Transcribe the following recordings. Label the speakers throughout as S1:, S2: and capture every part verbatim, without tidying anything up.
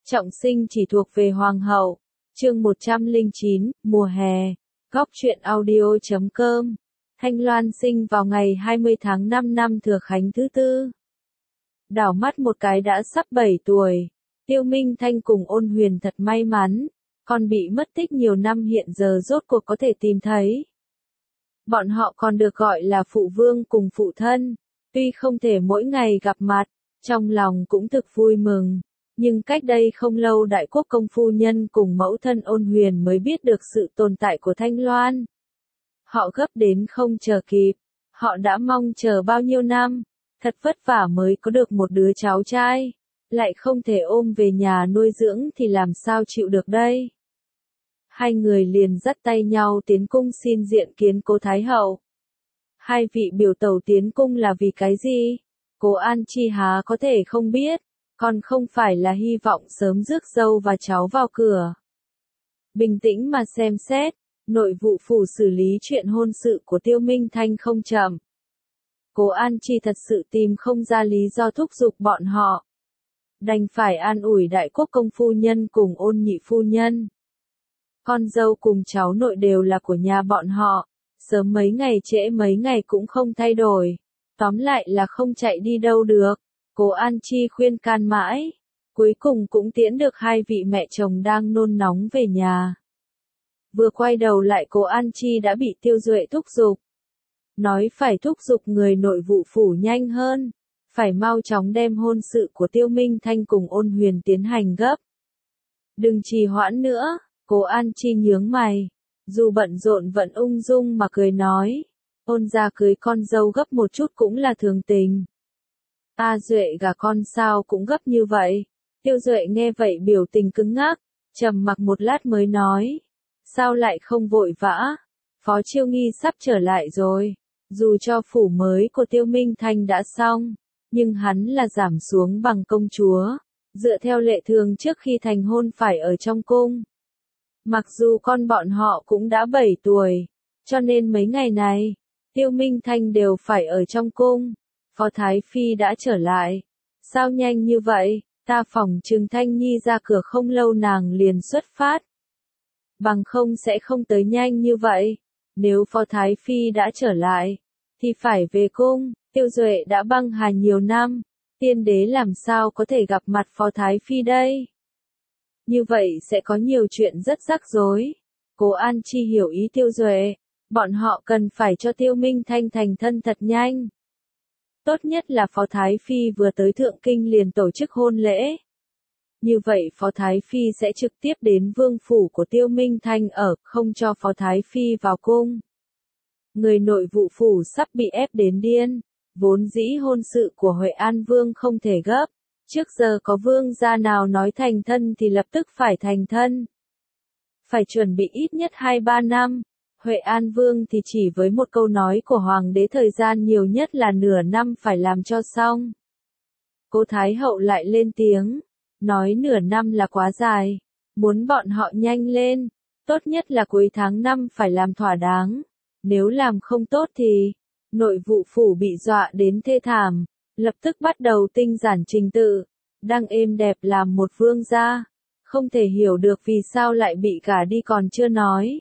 S1: Trọng sinh chỉ thuộc về hoàng hậu. Chương một trăm lẻ chín, mùa hè. Góc truyện audio chấm com. Thanh Loan sinh vào ngày hai mươi tháng năm năm Thừa Khánh thứ tư. Đảo mắt một cái đã sắp bảy tuổi. Tiêu Minh Thanh cùng Ôn Huyền thật may mắn, còn bị mất tích nhiều năm hiện giờ rốt cuộc có thể tìm thấy. Bọn họ còn được gọi là phụ vương cùng phụ thân, tuy không thể mỗi ngày gặp mặt, trong lòng cũng thực vui mừng. Nhưng cách đây không lâu Đại Quốc công phu nhân cùng mẫu thân Ôn Huyền mới biết được sự tồn tại của Thanh Loan. Họ gấp đến không chờ kịp, họ đã mong chờ bao nhiêu năm, thật vất vả mới có được một đứa cháu trai, lại không thể ôm về nhà nuôi dưỡng thì làm sao chịu được đây. Hai người liền dắt tay nhau tiến cung xin diện kiến cố Thái hậu. Hai vị biểu tẩu tiến cung là vì cái gì? Cố An Chi há có thể không biết, còn không phải là hy vọng sớm rước dâu và cháu vào cửa. Bình tĩnh mà xem xét, nội vụ phủ xử lý chuyện hôn sự của Tiêu Minh Thanh không chậm. Cố An Chi thật sự tìm không ra lý do thúc giục bọn họ. Đành phải an ủi Đại Quốc công phu nhân cùng Ôn nhị phu nhân. Con dâu cùng cháu nội đều là của nhà bọn họ, sớm mấy ngày trễ mấy ngày cũng không thay đổi. Tóm lại là không chạy đi đâu được. Cố An Chi khuyên can mãi, cuối cùng cũng tiễn được hai vị mẹ chồng đang nôn nóng về nhà. Vừa quay đầu lại Cố An Chi đã bị Tiêu Duệ thúc giục. Nói phải thúc giục người nội vụ phủ nhanh hơn, phải mau chóng đem hôn sự của Tiêu Minh Thanh cùng Ôn Huyền tiến hành gấp. Đừng trì hoãn nữa, Cố An Chi nhướng mày, dù bận rộn vẫn ung dung mà cười nói, Ôn gia cưới con dâu gấp một chút cũng là thường tình. A Duệ gả con sao cũng gấp như vậy. Tiêu Duệ nghe vậy biểu tình cứng ngắc, trầm mặc một lát mới nói, sao lại không vội vã, Phó Chiêu Nghi sắp trở lại rồi, dù cho phủ mới của Tiêu Minh Thanh đã xong, nhưng hắn là giảm xuống bằng công chúa, dựa theo lệ thường trước khi thành hôn phải ở trong cung. Mặc dù con bọn họ cũng đã bảy tuổi, cho nên mấy ngày này, Tiêu Minh Thanh đều phải ở trong cung. Phó Thái Phi đã trở lại. Sao nhanh như vậy, ta phỏng chừng Thanh Nhi ra cửa không lâu nàng liền xuất phát. Bằng không sẽ không tới nhanh như vậy. Nếu Phó Thái Phi đã trở lại, thì phải về cung. Tiêu Duệ đã băng hà nhiều năm, tiên đế làm sao có thể gặp mặt Phó Thái Phi đây? Như vậy sẽ có nhiều chuyện rất rắc rối. Cố An Chi hiểu ý Tiêu Duệ, bọn họ cần phải cho Tiêu Minh Thanh thành thân thật nhanh. Tốt nhất là Phó Thái Phi vừa tới Thượng Kinh liền tổ chức hôn lễ. Như vậy Phó Thái Phi sẽ trực tiếp đến vương phủ của Tiêu Minh Thanh ở, không cho Phó Thái Phi vào cung. Người nội vụ phủ sắp bị ép đến điên, vốn dĩ hôn sự của Huệ An Vương không thể gấp. Trước giờ có vương gia nào nói thành thân thì lập tức phải thành thân. Phải chuẩn bị ít nhất hai ba năm. Huệ An Vương thì chỉ với một câu nói của Hoàng đế thời gian nhiều nhất là nửa năm phải làm cho xong. Cố Thái hậu lại lên tiếng, nói nửa năm là quá dài, muốn bọn họ nhanh lên, tốt nhất là cuối tháng năm phải làm thỏa đáng, nếu làm không tốt thì, nội vụ phủ bị dọa đến thê thảm, lập tức bắt đầu tinh giản trình tự, đang êm đẹp làm một vương gia, không thể hiểu được vì sao lại bị gả đi còn chưa nói.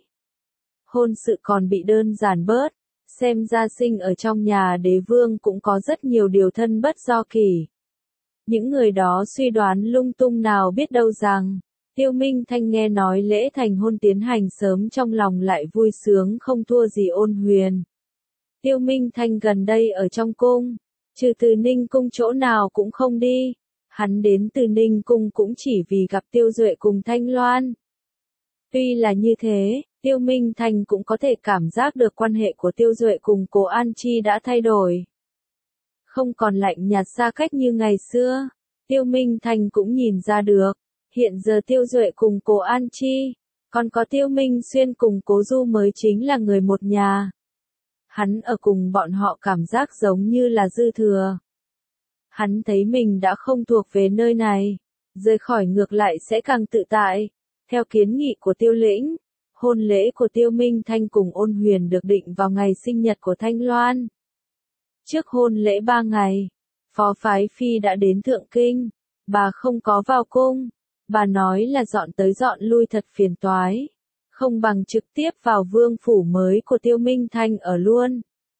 S1: Hôn sự còn bị đơn giản bớt, xem ra sinh ở trong nhà đế vương cũng có rất nhiều điều thân bất do kỳ. Những người đó suy đoán lung tung nào biết đâu rằng, Tiêu Minh Thanh nghe nói lễ thành hôn tiến hành sớm trong lòng lại vui sướng không thua gì Ôn Huyền. Tiêu Minh Thanh gần đây ở trong cung, trừ Từ Ninh cung chỗ nào cũng không đi, hắn đến Từ Ninh cung cũng chỉ vì gặp Tiêu Duệ cùng Thanh Loan. Tuy là như thế, Tiêu Minh Thanh cũng có thể cảm giác được quan hệ của Tiêu Duệ cùng Cố An Chi đã thay đổi. Không còn lạnh nhạt xa cách như ngày xưa, Tiêu Minh Thanh cũng nhìn ra được, hiện giờ Tiêu Duệ cùng Cố An Chi, còn có Tiêu Minh Xuyên cùng Cố Du mới chính là người một nhà. Hắn ở cùng bọn họ cảm giác giống như là dư thừa. Hắn thấy mình đã không thuộc về nơi này, rời khỏi ngược lại sẽ càng tự tại. Theo kiến nghị của Tiêu Lĩnh, hôn lễ của Tiêu Minh Thanh cùng Ôn Huyền được định vào ngày sinh nhật của Thanh Loan. Trước hôn lễ ba ngày, Phó Phái Phi đã đến Thượng Kinh, bà không có vào cung, Bà nói là dọn tới dọn lui thật phiền toái. Không bằng trực tiếp vào vương phủ mới của Tiêu Minh Thanh ở luôn.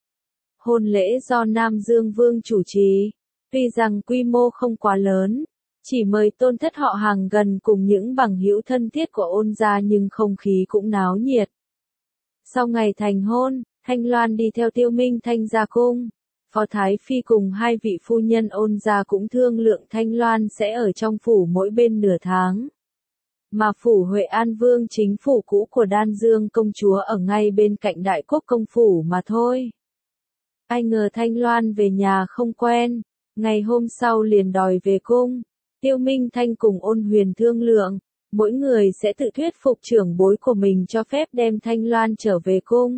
S1: Hôn lễ do Nam Dương Vương chủ trì. Tuy rằng quy mô không quá lớn, chỉ mời tôn thất họ hàng gần cùng những bằng hữu thân thiết của ôn gia nhưng không khí cũng náo nhiệt. Sau ngày thành hôn, Thanh Loan đi theo Tiêu Minh Thanh ra cung. Phó Thái Phi cùng hai vị phu nhân ôn gia cũng thương lượng Thanh Loan sẽ ở trong phủ mỗi bên nửa tháng. Mà phủ Huệ An Vương chính phủ cũ của Đan Dương công chúa ở ngay bên cạnh Đại Quốc công phủ mà thôi. Ai ngờ Thanh Loan về nhà không quen, ngày hôm sau liền đòi về cung. Tiêu Minh Thanh cùng Ôn Huyền thương lượng, mỗi người sẽ tự thuyết phục trưởng bối của mình cho phép đem Thanh Loan trở về cung.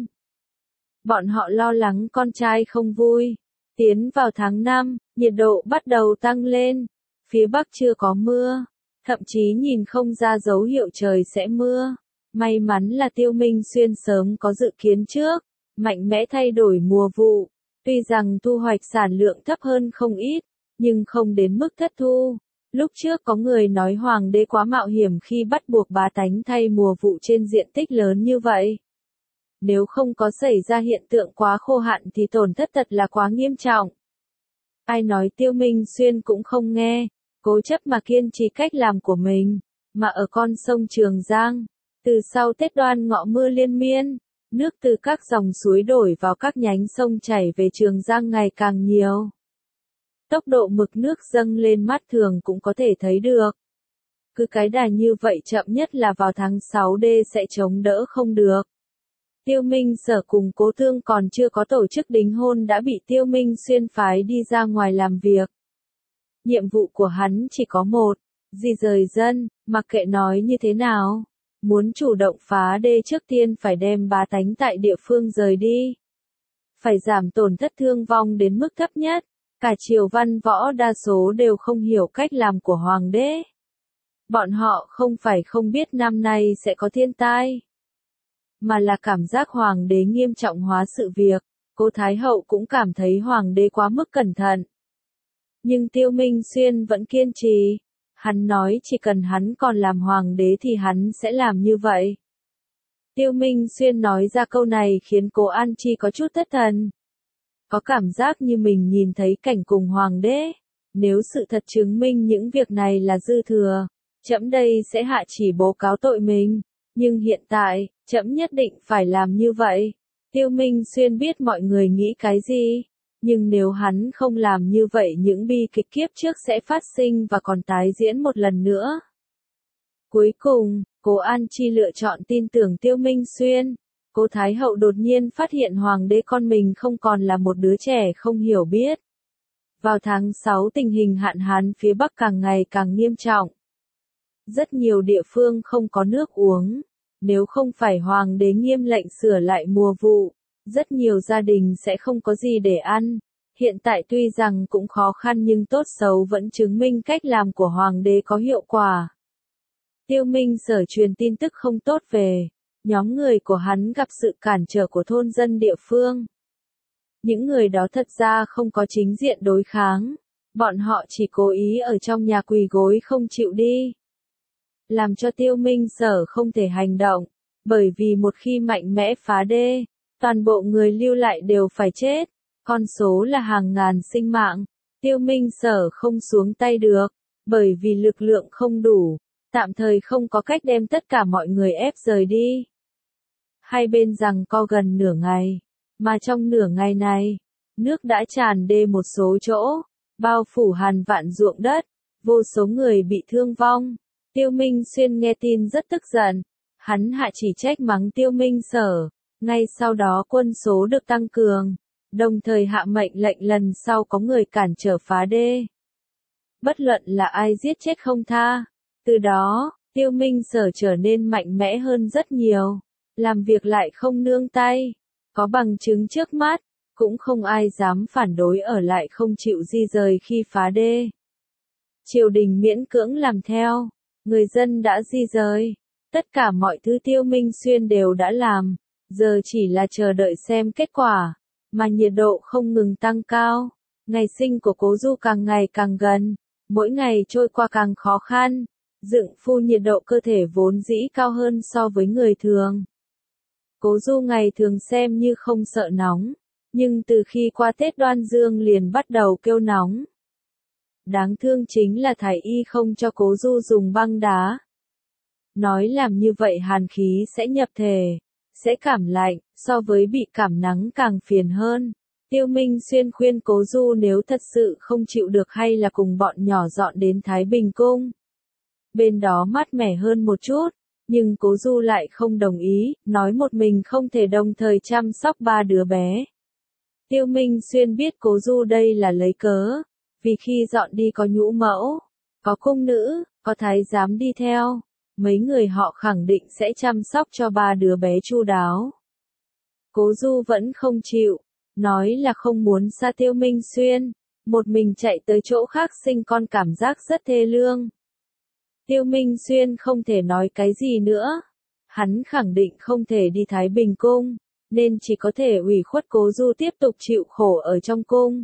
S1: Bọn họ lo lắng con trai không vui. Tiến vào tháng năm, nhiệt độ bắt đầu tăng lên. Phía Bắc chưa có mưa, thậm chí nhìn không ra dấu hiệu trời sẽ mưa. May mắn là Tiêu Minh Xuyên sớm có dự kiến trước, mạnh mẽ thay đổi mùa vụ. Tuy rằng thu hoạch sản lượng thấp hơn không ít, nhưng không đến mức thất thu. Lúc trước có người nói hoàng đế quá mạo hiểm khi bắt buộc bá tánh thay mùa vụ trên diện tích lớn như vậy. Nếu không có xảy ra hiện tượng quá khô hạn thì tổn thất thật là quá nghiêm trọng. Ai nói Tiêu Minh Xuyên cũng không nghe, cố chấp mà kiên trì cách làm của mình, mà ở con sông Trường Giang, từ sau Tết Đoan Ngọ mưa liên miên, nước từ các dòng suối đổi vào các nhánh sông chảy về Trường Giang ngày càng nhiều. Tốc độ mực nước dâng lên mắt thường cũng có thể thấy được. Cứ cái đà như vậy chậm nhất là vào tháng sáu đê sẽ chống đỡ không được. Tiêu Minh Sở cùng Cố Thương còn chưa có tổ chức đính hôn đã bị Tiêu Minh Xuyên phái đi ra ngoài làm việc. Nhiệm vụ của hắn chỉ có một, di rời dân, mặc kệ nói như thế nào. Muốn chủ động phá đê trước tiên phải đem bá tánh tại địa phương rời đi. Phải giảm tổn thất thương vong đến mức thấp nhất. Cả triều văn võ đa số đều không hiểu cách làm của hoàng đế. Bọn họ không phải không biết năm nay sẽ có thiên tai, mà là cảm giác hoàng đế nghiêm trọng hóa sự việc. Cố Thái Hậu cũng cảm thấy hoàng đế quá mức cẩn thận. Nhưng Tiêu Minh Xuyên vẫn kiên trì. Hắn nói chỉ cần hắn còn làm hoàng đế thì hắn sẽ làm như vậy. Tiêu Minh Xuyên nói ra câu này khiến Cố An Chi có chút thất thần. Có cảm giác như mình nhìn thấy cảnh cùng hoàng đế. Nếu sự thật chứng minh những việc này là dư thừa, trẫm đây sẽ hạ chỉ bố cáo tội mình. Nhưng hiện tại, trẫm nhất định phải làm như vậy. Tiêu Minh Xuyên biết mọi người nghĩ cái gì. Nhưng nếu hắn không làm như vậy những bi kịch kiếp trước sẽ phát sinh và còn tái diễn một lần nữa. Cuối cùng, Cố An Chi lựa chọn tin tưởng Tiêu Minh Xuyên. Cố Thái Hậu đột nhiên phát hiện hoàng đế con mình không còn là một đứa trẻ không hiểu biết. Vào tháng sáu tình hình hạn hán phía Bắc càng ngày càng nghiêm trọng. Rất nhiều địa phương không có nước uống. Nếu không phải hoàng đế nghiêm lệnh sửa lại mùa vụ, rất nhiều gia đình sẽ không có gì để ăn. Hiện tại tuy rằng cũng khó khăn nhưng tốt xấu vẫn chứng minh cách làm của hoàng đế có hiệu quả. Tiêu Minh Sở truyền tin tức không tốt về. Nhóm người của hắn gặp sự cản trở của thôn dân địa phương. Những người đó thật ra không có chính diện đối kháng. Bọn họ chỉ cố ý ở trong nhà quỳ gối không chịu đi. Làm cho Tiêu Minh Sở không thể hành động. Bởi vì một khi mạnh mẽ phá đê, toàn bộ người lưu lại đều phải chết. Con số là hàng ngàn sinh mạng. Tiêu Minh Sở không xuống tay được. Bởi vì lực lượng không đủ. Tạm thời không có cách đem tất cả mọi người ép rời đi. Hai bên giằng co gần nửa ngày, mà trong nửa ngày này, nước đã tràn đê một số chỗ, bao phủ hàn vạn ruộng đất, vô số người bị thương vong. Tiêu Minh Xuyên nghe tin rất tức giận, hắn hạ chỉ trách mắng Tiêu Minh Sở, ngay sau đó quân số được tăng cường, đồng thời hạ mệnh lệnh lần sau có người cản trở phá đê. Bất luận là ai giết chết không tha, từ đó, Tiêu Minh Sở trở nên mạnh mẽ hơn rất nhiều. Làm việc lại không nương tay, có bằng chứng trước mắt, cũng không ai dám phản đối ở lại không chịu di rời khi phá đê. Triều đình miễn cưỡng làm theo, người dân đã di rời, tất cả mọi thứ Tiêu Minh Xuyên đều đã làm, giờ chỉ là chờ đợi xem kết quả, mà nhiệt độ không ngừng tăng cao, ngày sinh của Cố Du càng ngày càng gần, mỗi ngày trôi qua càng khó khăn, dựng phu nhiệt độ cơ thể vốn dĩ cao hơn so với người thường. Cố Du ngày thường xem như không sợ nóng, nhưng từ khi qua Tết Đoan Dương liền bắt đầu kêu nóng. Đáng thương chính là Thái y không cho Cố Du dùng băng đá. Nói làm như vậy hàn khí sẽ nhập thể, sẽ cảm lạnh, so với bị cảm nắng càng phiền hơn. Tiêu Minh Xuyên khuyên Cố Du nếu thật sự không chịu được hay là cùng bọn nhỏ dọn đến Thái Bình Cung. Bên đó mát mẻ hơn một chút, nhưng Cố Du lại không đồng ý, nói một mình không thể đồng thời chăm sóc ba đứa bé. Tiêu Minh Xuyên biết Cố Du đây là lấy cớ, vì khi dọn đi có nhũ mẫu, có cung nữ, có thái giám đi theo, mấy người họ khẳng định sẽ chăm sóc cho ba đứa bé chu đáo. Cố Du vẫn không chịu, nói là không muốn xa Tiêu Minh Xuyên, một mình chạy tới chỗ khác sinh con cảm giác rất thê lương. Tiêu Minh Xuyên không thể nói cái gì nữa, hắn khẳng định không thể đi Thái Bình Cung, nên chỉ có thể ủy khuất Cố Du tiếp tục chịu khổ ở trong cung.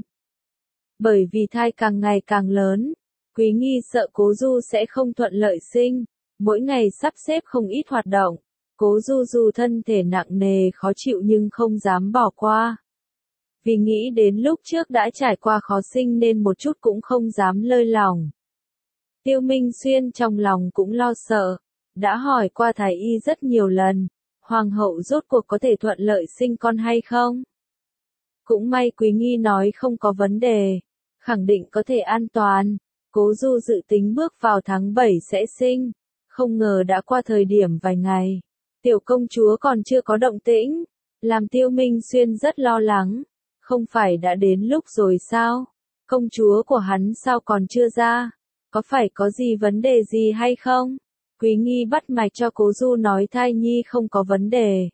S1: Bởi vì thai càng ngày càng lớn, Quý Nghi sợ Cố Du sẽ không thuận lợi sinh, mỗi ngày sắp xếp không ít hoạt động. Cố Du dù thân thể nặng nề khó chịu nhưng không dám bỏ qua. Vì nghĩ đến lúc trước đã trải qua khó sinh nên một chút cũng không dám lơi lỏng. Tiêu Minh Xuyên trong lòng cũng lo sợ, đã hỏi qua thái y rất nhiều lần, hoàng hậu rốt cuộc có thể thuận lợi sinh con hay không? Cũng may Quý Nghi nói không có vấn đề, khẳng định có thể an toàn. Cố Du dự tính bước vào tháng bảy sẽ sinh, không ngờ đã qua thời điểm vài ngày, tiểu công chúa còn chưa có động tĩnh, làm Tiêu Minh Xuyên rất lo lắng, không phải đã đến lúc rồi sao? Công chúa của hắn sao còn chưa ra? Có phải có gì vấn đề gì hay không? Quý Nghi bắt mạch cho Cố Du nói thai nhi không có vấn đề.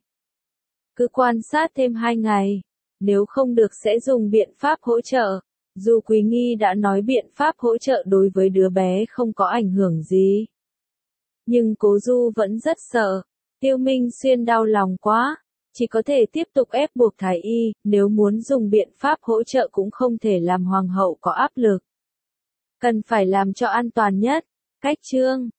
S1: Cứ quan sát thêm hai ngày, nếu không được sẽ dùng biện pháp hỗ trợ. Dù Quý Nghi đã nói biện pháp hỗ trợ đối với đứa bé không có ảnh hưởng gì, nhưng Cố Du vẫn rất sợ. Tiêu Minh Xuyên đau lòng quá, chỉ có thể tiếp tục ép buộc thái y, nếu muốn dùng biện pháp hỗ trợ cũng không thể làm hoàng hậu có áp lực. Cần phải làm cho an toàn nhất. Cách chương